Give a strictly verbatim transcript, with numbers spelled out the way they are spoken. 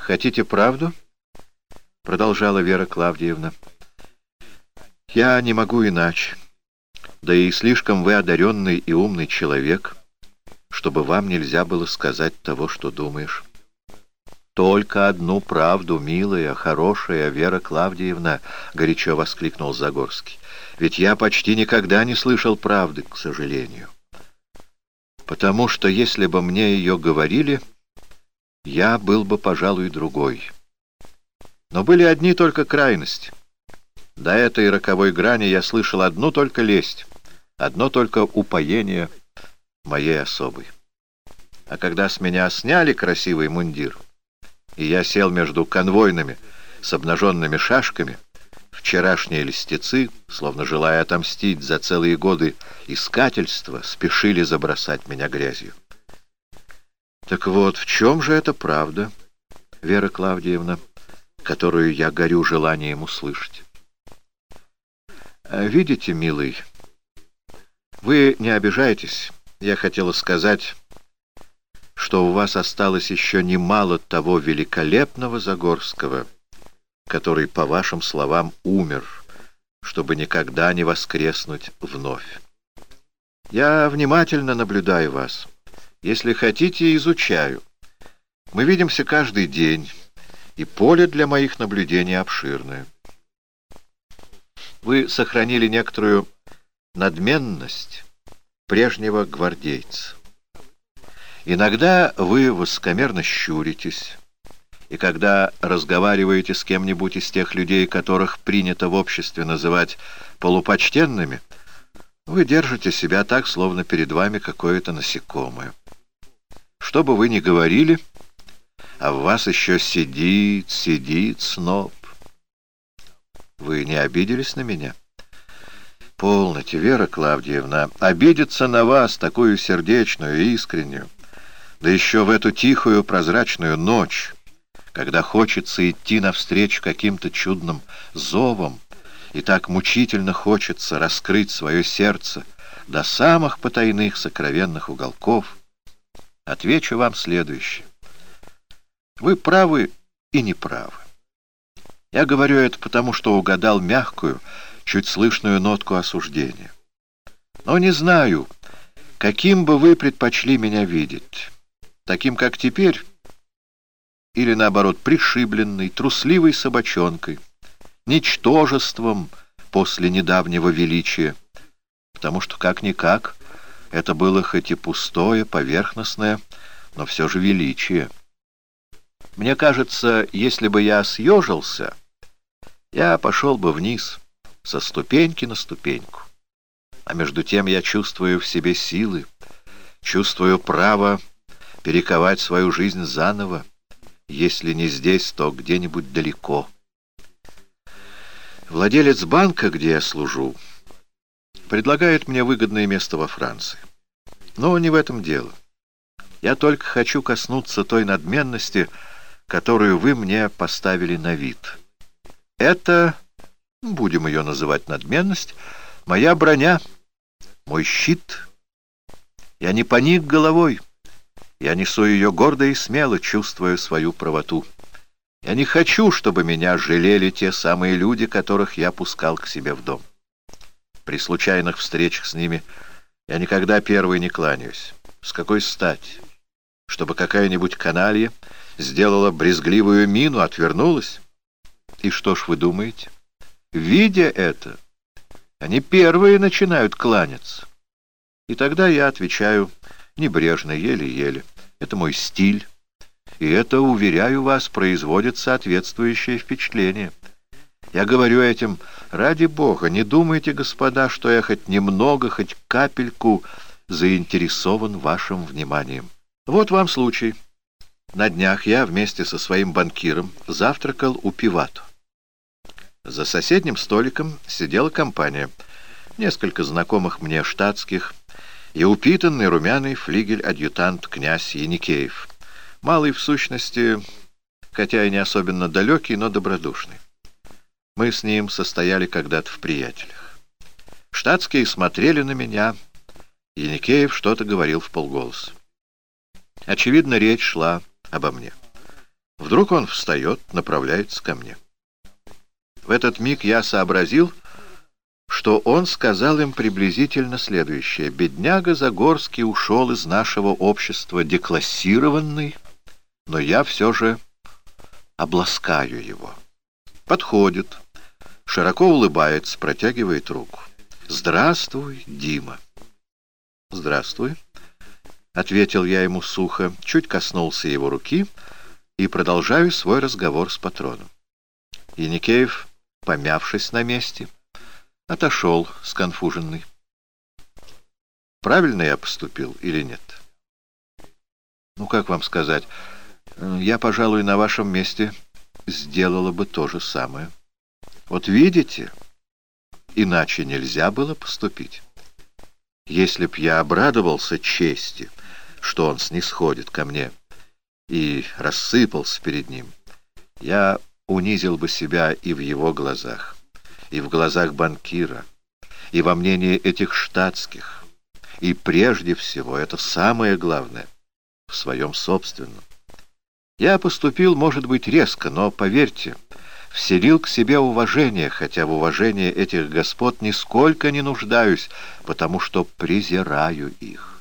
Хотите правду? Продолжала Вера Клавдиевна. Я не могу иначе. Да и слишком вы одаренный и умный человек, чтобы вам нельзя было сказать того, что думаешь. Только одну правду, милая, хорошая Вера Клавдиевна, горячо воскликнул Загорский. Ведь я почти никогда не слышал правды, к сожалению. Потому что если бы мне ее говорили, я был бы, пожалуй, другой. Но были одни только крайности. До этой роковой грани я слышал одну только лесть, одно только упоение моей особой. А когда с меня сняли красивый мундир, и я сел между конвойными с обнаженными шашками, вчерашние льстецы, словно желая отомстить за целые годы искательства, спешили забросать меня грязью. Так вот, в чем же эта правда, Вера Клавдиевна, которую я горю желанием услышать? Видите, милый, вы не обижайтесь. Я хотела сказать, что у вас осталось еще немало того великолепного Загорского, который, по вашим словам, умер, чтобы никогда не воскреснуть вновь. Я внимательно наблюдаю вас. Если хотите, изучаю. Мы видимся каждый день, и поле для моих наблюдений обширное. Вы сохранили некоторую надменность прежнего гвардейца. Иногда вы высокомерно щуритесь, и когда разговариваете с кем-нибудь из тех людей, которых принято в обществе называть полупочтенными, вы держите себя так, словно перед вами какое-то насекомое. Что бы вы ни говорили, а в вас еще сидит, сидит сноб. Вы не обиделись на меня? Полноте, Вера Клавдиевна, обидеться на вас, такую сердечную и искреннюю, да еще в эту тихую прозрачную ночь, когда хочется идти навстречу каким-то чудным зовам, и так мучительно хочется раскрыть свое сердце до самых потайных сокровенных уголков, отвечу вам следующее. Вы правы и не правы. Я говорю это потому, что угадал мягкую, чуть слышную нотку осуждения. Но не знаю, каким бы вы предпочли меня видеть. Таким, как теперь, или, наоборот, пришибленной, трусливой собачонкой, ничтожеством после недавнего величия, потому что, как-никак, это было хоть и пустое, поверхностное, но все же величие. Мне кажется, если бы я съежился, я пошел бы вниз, со ступеньки на ступеньку. А между тем я чувствую в себе силы, чувствую право перековать свою жизнь заново, если не здесь, то где-нибудь далеко. Владелец банка, где я служу, предлагает мне выгодное место во Франции. Но не в этом дело. Я только хочу коснуться той надменности, которую вы мне поставили на вид. Это, будем ее называть надменность, моя броня, мой щит. Я не поник головой. Я несу ее гордо и смело, чувствуя свою правоту. Я не хочу, чтобы меня жалели те самые люди, которых я пускал к себе в дом. При случайных встречах с ними я никогда первый не кланяюсь. С какой стати? Чтобы какая-нибудь каналья сделала брезгливую мину, отвернулась? И что ж вы думаете? Видя это, они первые начинают кланяться. И тогда я отвечаю небрежно, еле-еле. Это мой стиль. И это, уверяю вас, производит соответствующее впечатление. Я говорю этим: ради Бога, не думайте, господа, что я хоть немного, хоть капельку заинтересован вашим вниманием. Вот вам случай. На днях я вместе со своим банкиром завтракал у Пивато. За соседним столиком сидела компания. Несколько знакомых мне штатских и упитанный румяный флигель-адъютант князь Яникеев. Малый в сущности, хотя и не особенно далекий, но добродушный. Мы с ним состояли когда-то в приятелях. Штатские смотрели на меня. Яникеев что-то говорил вполголоса. Очевидно, речь шла обо мне. Вдруг он встает, направляется ко мне. В этот миг я сообразил, что он сказал им приблизительно следующее: «Бедняга Загорский ушел из нашего общества деклассированный, но я все же обласкаю его». Подходит, широко улыбается, протягивает руку. «Здравствуй, Дима». «Здравствуй», — ответил я ему сухо, чуть коснулся его руки и продолжаю свой разговор с патроном. Еникеев, помявшись на месте, отошел сконфуженный. Правильно я поступил или нет? Ну, как вам сказать, я, пожалуй, на вашем месте сделала бы то же самое. Вот видите, иначе нельзя было поступить. Если б я обрадовался чести, что он снисходит ко мне, и рассыпался перед ним, я унизил бы себя и в его глазах, и в глазах банкира, и во мнении этих штатских, и прежде всего, это самое главное, в своем собственном. Я поступил, может быть, резко, но, поверьте, вселил к себе уважение, хотя в уважении этих господ нисколько не нуждаюсь, потому что презираю их.